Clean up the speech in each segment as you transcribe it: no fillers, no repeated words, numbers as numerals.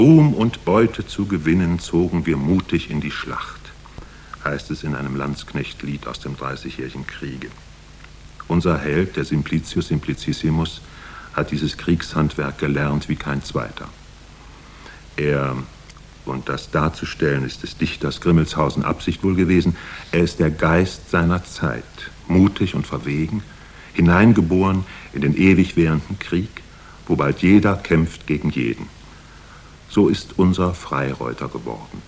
Ruhm und Beute zu gewinnen, zogen wir mutig in die Schlacht, heißt es in einem Landsknechtlied aus dem Dreißigjährigen Kriege. Unser Held, der Simplicius Simplicissimus, hat dieses Kriegshandwerk gelernt wie kein zweiter. Er, und das darzustellen ist des Dichters Grimmelshausen Absicht wohl gewesen, er ist der Geist seiner Zeit, mutig und verwegen, hineingeboren in den ewig währenden Krieg, wo bald jeder kämpft gegen jeden. So ist unser Freireuter geworden.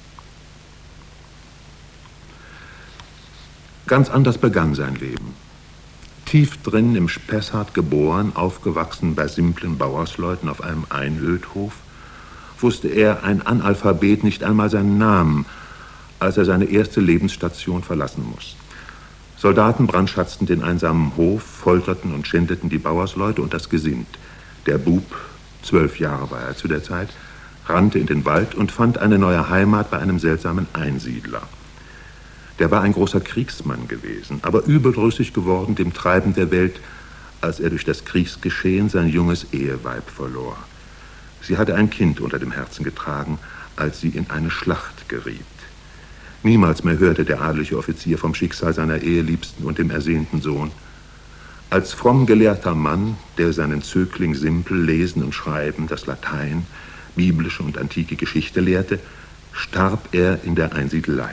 Ganz anders begann sein Leben. Tief drin im Spessart geboren, aufgewachsen bei simplen Bauersleuten auf einem Einödhof, wusste er, ein Analphabet, nicht einmal seinen Namen, als er seine erste Lebensstation verlassen muss. Soldaten brandschatzten den einsamen Hof, folterten und schändeten die Bauersleute und das Gesind. Der Bub, 12 Jahre war er zu der Zeit, rannte in den Wald und fand eine neue Heimat bei einem seltsamen Einsiedler. Der war ein großer Kriegsmann gewesen, aber übelrüssig geworden dem Treiben der Welt, als er durch das Kriegsgeschehen sein junges Eheweib verlor. Sie hatte ein Kind unter dem Herzen getragen, als sie in eine Schlacht geriet. Niemals mehr hörte der adlige Offizier vom Schicksal seiner Eheliebsten und dem ersehnten Sohn. Als fromm gelehrter Mann, der seinen Zögling simpel lesen und schreiben, das Latein, biblische und antike Geschichte lehrte, starb er in der Einsiedelei.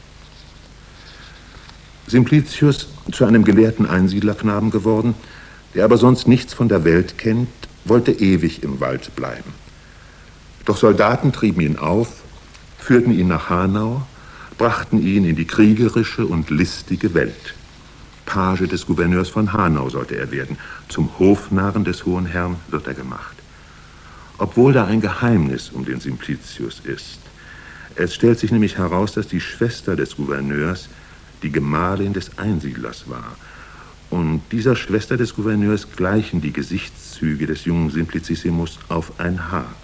Simplicius, zu einem gelehrten Einsiedlerknaben geworden, der aber sonst nichts von der Welt kennt, wollte ewig im Wald bleiben. Doch Soldaten trieben ihn auf, führten ihn nach Hanau, brachten ihn in die kriegerische und listige Welt. Page des Gouverneurs von Hanau sollte er werden, zum Hofnarren des hohen Herrn wird er gemacht. Obwohl da ein Geheimnis um den Simplicius ist. Es stellt sich nämlich heraus, dass die Schwester des Gouverneurs die Gemahlin des Einsiedlers war. Und dieser Schwester des Gouverneurs gleichen die Gesichtszüge des jungen Simplicissimus auf ein Haar.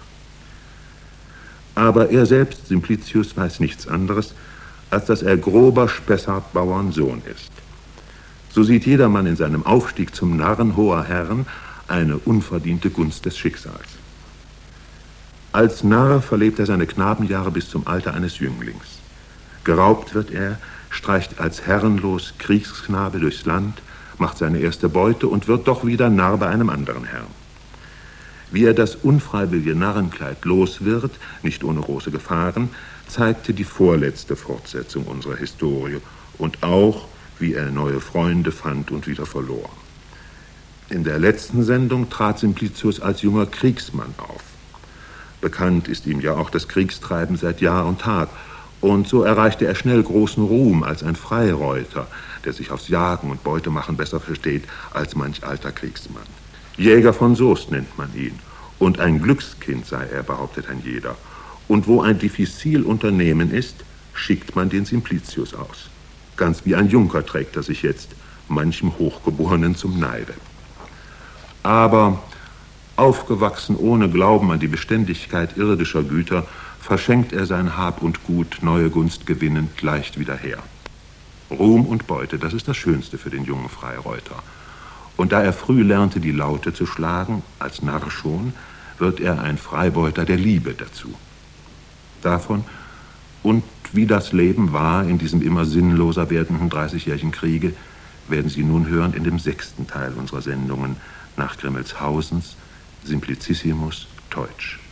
Aber er selbst, Simplicius, weiß nichts anderes, als dass er grober Spessartbauernsohn ist. So sieht jedermann in seinem Aufstieg zum Narren hoher Herren eine unverdiente Gunst des Schicksals. Als Narr verlebt er seine Knabenjahre bis zum Alter eines Jünglings. Geraubt wird er, streicht als herrenlos Kriegsknabe durchs Land, macht seine erste Beute und wird doch wieder Narr bei einem anderen Herrn. Wie er das unfreiwillige Narrenkleid los wird, nicht ohne große Gefahren, zeigte die vorletzte Fortsetzung unserer Historie und auch, wie er neue Freunde fand und wieder verlor. In der letzten Sendung trat Simplicius als junger Kriegsmann auf. Bekannt ist ihm ja auch das Kriegstreiben seit Jahr und Tag. Und so erreichte er schnell großen Ruhm als ein Freireuter, der sich aufs Jagen und Beutemachen besser versteht als manch alter Kriegsmann. Jäger von Soest nennt man ihn. Und ein Glückskind sei er, behauptet ein jeder. Und wo ein diffizil Unternehmen ist, schickt man den Simplicius aus. Ganz wie ein Junker trägt er sich jetzt, manchem Hochgeborenen zum Neide. Aber aufgewachsen ohne Glauben an die Beständigkeit irdischer Güter, verschenkt er sein Hab und Gut, neue Gunst gewinnend, leicht wieder her. Ruhm und Beute, das ist das Schönste für den jungen Freireuter. Und da er früh lernte, die Laute zu schlagen, als Narr schon, wird er ein Freibeuter der Liebe dazu. Davon und wie das Leben war in diesem immer sinnloser werdenden 30-jährigen Kriege, werden Sie nun hören in dem 6. Teil unserer Sendungen nach Grimmelshausens Simplicissimus Teutsch.